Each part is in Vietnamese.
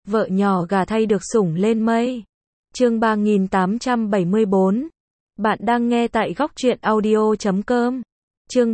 Vợ nhỏ gà thay được sủng lên mây. Chương 3874. Bạn đang nghe tại góc truyện audio.com. Chương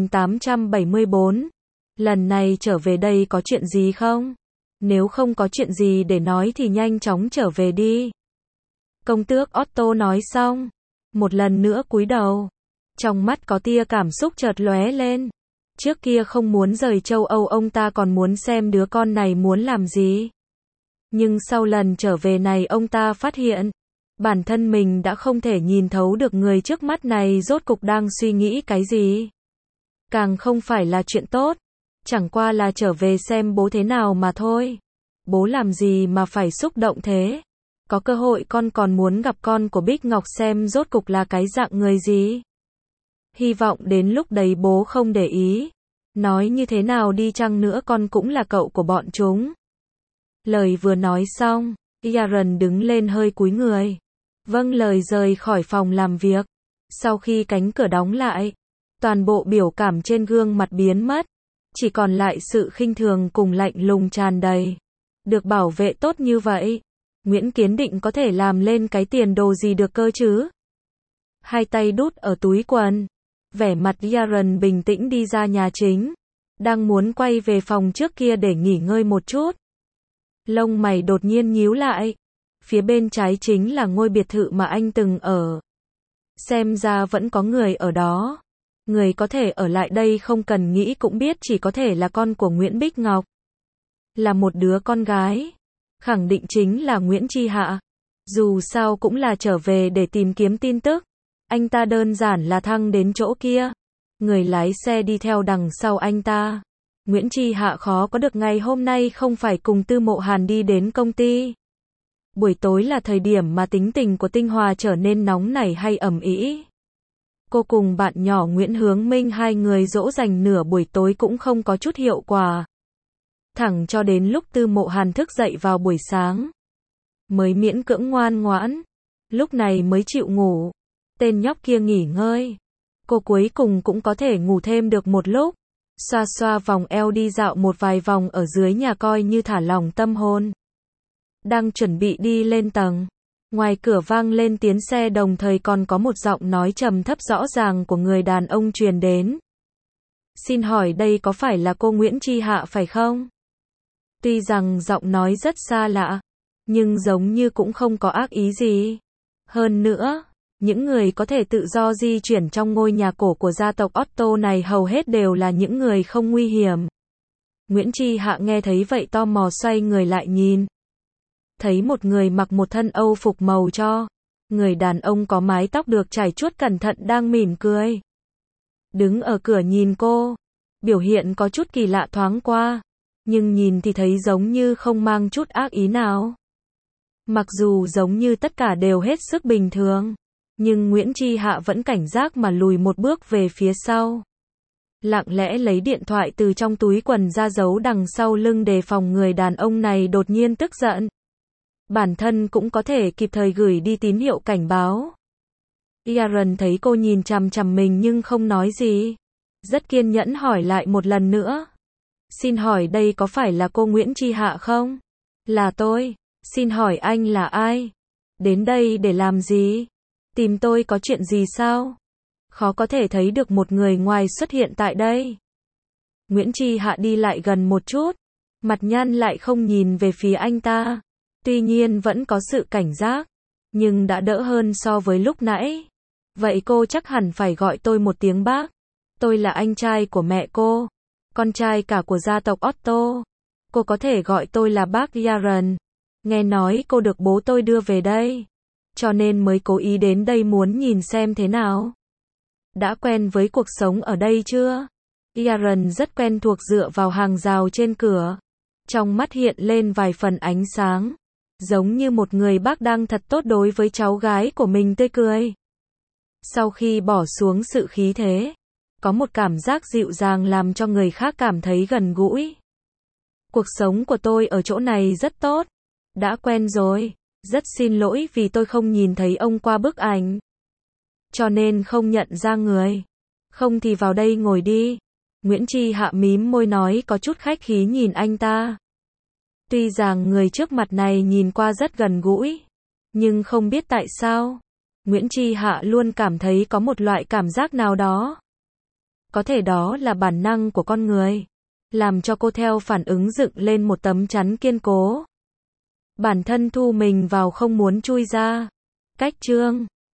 3874. Lần này trở về đây có chuyện gì không? Nếu không có chuyện gì để nói thì nhanh chóng trở về đi. Công tước Otto nói xong, một lần nữa cúi đầu. Trong mắt có tia cảm xúc chợt lóe lên. Trước kia không muốn rời châu Âu, ông ta còn muốn xem đứa con này muốn làm gì. Nhưng sau lần trở về này ông ta phát hiện, bản thân mình đã không thể nhìn thấu được người trước mắt này rốt cục đang suy nghĩ cái gì. Càng không phải là chuyện tốt, chẳng qua là trở về xem bố thế nào mà thôi. Bố làm gì mà phải xúc động thế? Có cơ hội con còn muốn gặp con của Bích Ngọc xem rốt cục là cái dạng người gì. Hy vọng đến lúc đấy bố không để ý. Nói như thế nào đi chăng nữa con cũng là cậu của bọn chúng. Lời vừa nói xong, Yaren đứng lên hơi cúi người. Vâng lời rời khỏi phòng làm việc. Sau khi cánh cửa đóng lại, toàn bộ biểu cảm trên gương mặt biến mất. Chỉ còn lại sự khinh thường cùng lạnh lùng tràn đầy. Được bảo vệ tốt như vậy, Nguyễn Kiến Định có thể làm lên cái tiền đồ gì được cơ chứ? Hai tay đút ở túi quần. Vẻ mặt Yaren bình tĩnh đi ra nhà chính. Đang muốn quay về phòng trước kia để nghỉ ngơi một chút. Lông mày đột nhiên nhíu lại. Phía bên trái chính là ngôi biệt thự mà anh từng ở. Xem ra vẫn có người ở đó. Người có thể ở lại đây không cần nghĩ cũng biết chỉ có thể là con của Nguyễn Bích Ngọc. Là một đứa con gái. Khẳng định chính là Nguyễn Chi Hạ. Dù sao cũng là trở về để tìm kiếm tin tức. Anh ta đơn giản là thăng đến chỗ kia. Người lái xe đi theo đằng sau anh ta. Nguyễn Chi Hạ khó có được ngày hôm nay không phải cùng Tư Mộ Hàn đi đến công ty. Buổi tối là thời điểm mà tính tình của Tinh Hòa trở nên nóng nảy hay ầm ĩ. Cô cùng bạn nhỏ Nguyễn Hướng Minh hai người dỗ dành nửa buổi tối cũng không có chút hiệu quả. Thẳng cho đến lúc Tư Mộ Hàn thức dậy vào buổi sáng. Mới miễn cưỡng ngoan ngoãn. Lúc này mới chịu ngủ. Tên nhóc kia nghỉ ngơi. Cô cuối cùng cũng có thể ngủ thêm được một lúc. Xoa xoa vòng eo đi dạo một vài vòng ở dưới nhà coi như thả lỏng tâm hồn. Đang chuẩn bị đi lên tầng. Ngoài cửa vang lên tiếng xe đồng thời còn có một giọng nói trầm thấp rõ ràng của người đàn ông truyền đến. Xin hỏi đây có phải là cô Nguyễn Chi Hạ phải không? Tuy rằng giọng nói rất xa lạ, nhưng giống như cũng không có ác ý gì. Hơn nữa, những người có thể tự do di chuyển trong ngôi nhà cổ của gia tộc Otto này hầu hết đều là những người không nguy hiểm. Nguyễn Chi Hạ nghe thấy vậy tò mò xoay người lại nhìn. Thấy một người mặc một thân Âu phục màu cho. Người đàn ông có mái tóc được chải chuốt cẩn thận đang mỉm cười. Đứng ở cửa nhìn cô. Biểu hiện có chút kỳ lạ thoáng qua. Nhưng nhìn thì thấy giống như không mang chút ác ý nào. Mặc dù giống như tất cả đều hết sức bình thường. Nhưng Nguyễn Chi Hạ vẫn cảnh giác mà lùi một bước về phía sau. Lặng lẽ lấy điện thoại từ trong túi quần ra giấu đằng sau lưng đề phòng người đàn ông này đột nhiên tức giận. Bản thân cũng có thể kịp thời gửi đi tín hiệu cảnh báo. Yaren thấy cô nhìn chằm chằm mình nhưng không nói gì. Rất kiên nhẫn hỏi lại một lần nữa. Xin hỏi đây có phải là cô Nguyễn Chi Hạ không? Là tôi. Xin hỏi anh là ai? Đến đây để làm gì? Tìm tôi có chuyện gì sao? Khó có thể thấy được một người ngoài xuất hiện tại đây. Nguyễn Chi Hạ đi lại gần một chút. Mặt nhăn lại không nhìn về phía anh ta. Tuy nhiên vẫn có sự cảnh giác. Nhưng đã đỡ hơn so với lúc nãy. Vậy cô chắc hẳn phải gọi tôi một tiếng bác. Tôi là anh trai của mẹ cô. Con trai cả của gia tộc Otto. Cô có thể gọi tôi là bác Yaren. Nghe nói cô được bố tôi đưa về đây. Cho nên mới cố ý đến đây muốn nhìn xem thế nào. Đã quen với cuộc sống ở đây chưa? Yaren rất quen thuộc dựa vào hàng rào trên cửa. Trong mắt hiện lên vài phần ánh sáng. Giống như một người bác đang thật tốt đối với cháu gái của mình tươi cười. Sau khi bỏ xuống sự khí thế, có một cảm giác dịu dàng làm cho người khác cảm thấy gần gũi. Cuộc sống của tôi ở chỗ này rất tốt. Đã quen rồi. Rất xin lỗi vì tôi không nhìn thấy ông qua bức ảnh. Cho nên không nhận ra người. Không thì vào đây ngồi đi. Nguyễn Chi Hạ mím môi nói có chút khách khí nhìn anh ta. Tuy rằng người trước mặt này nhìn qua rất gần gũi, nhưng không biết tại sao, Nguyễn Chi Hạ luôn cảm thấy có một loại cảm giác nào đó. Có thể đó là bản năng của con người, làm cho cô theo phản ứng dựng lên một tấm chắn kiên cố. Bản thân thu mình vào không muốn chui ra. Cách chương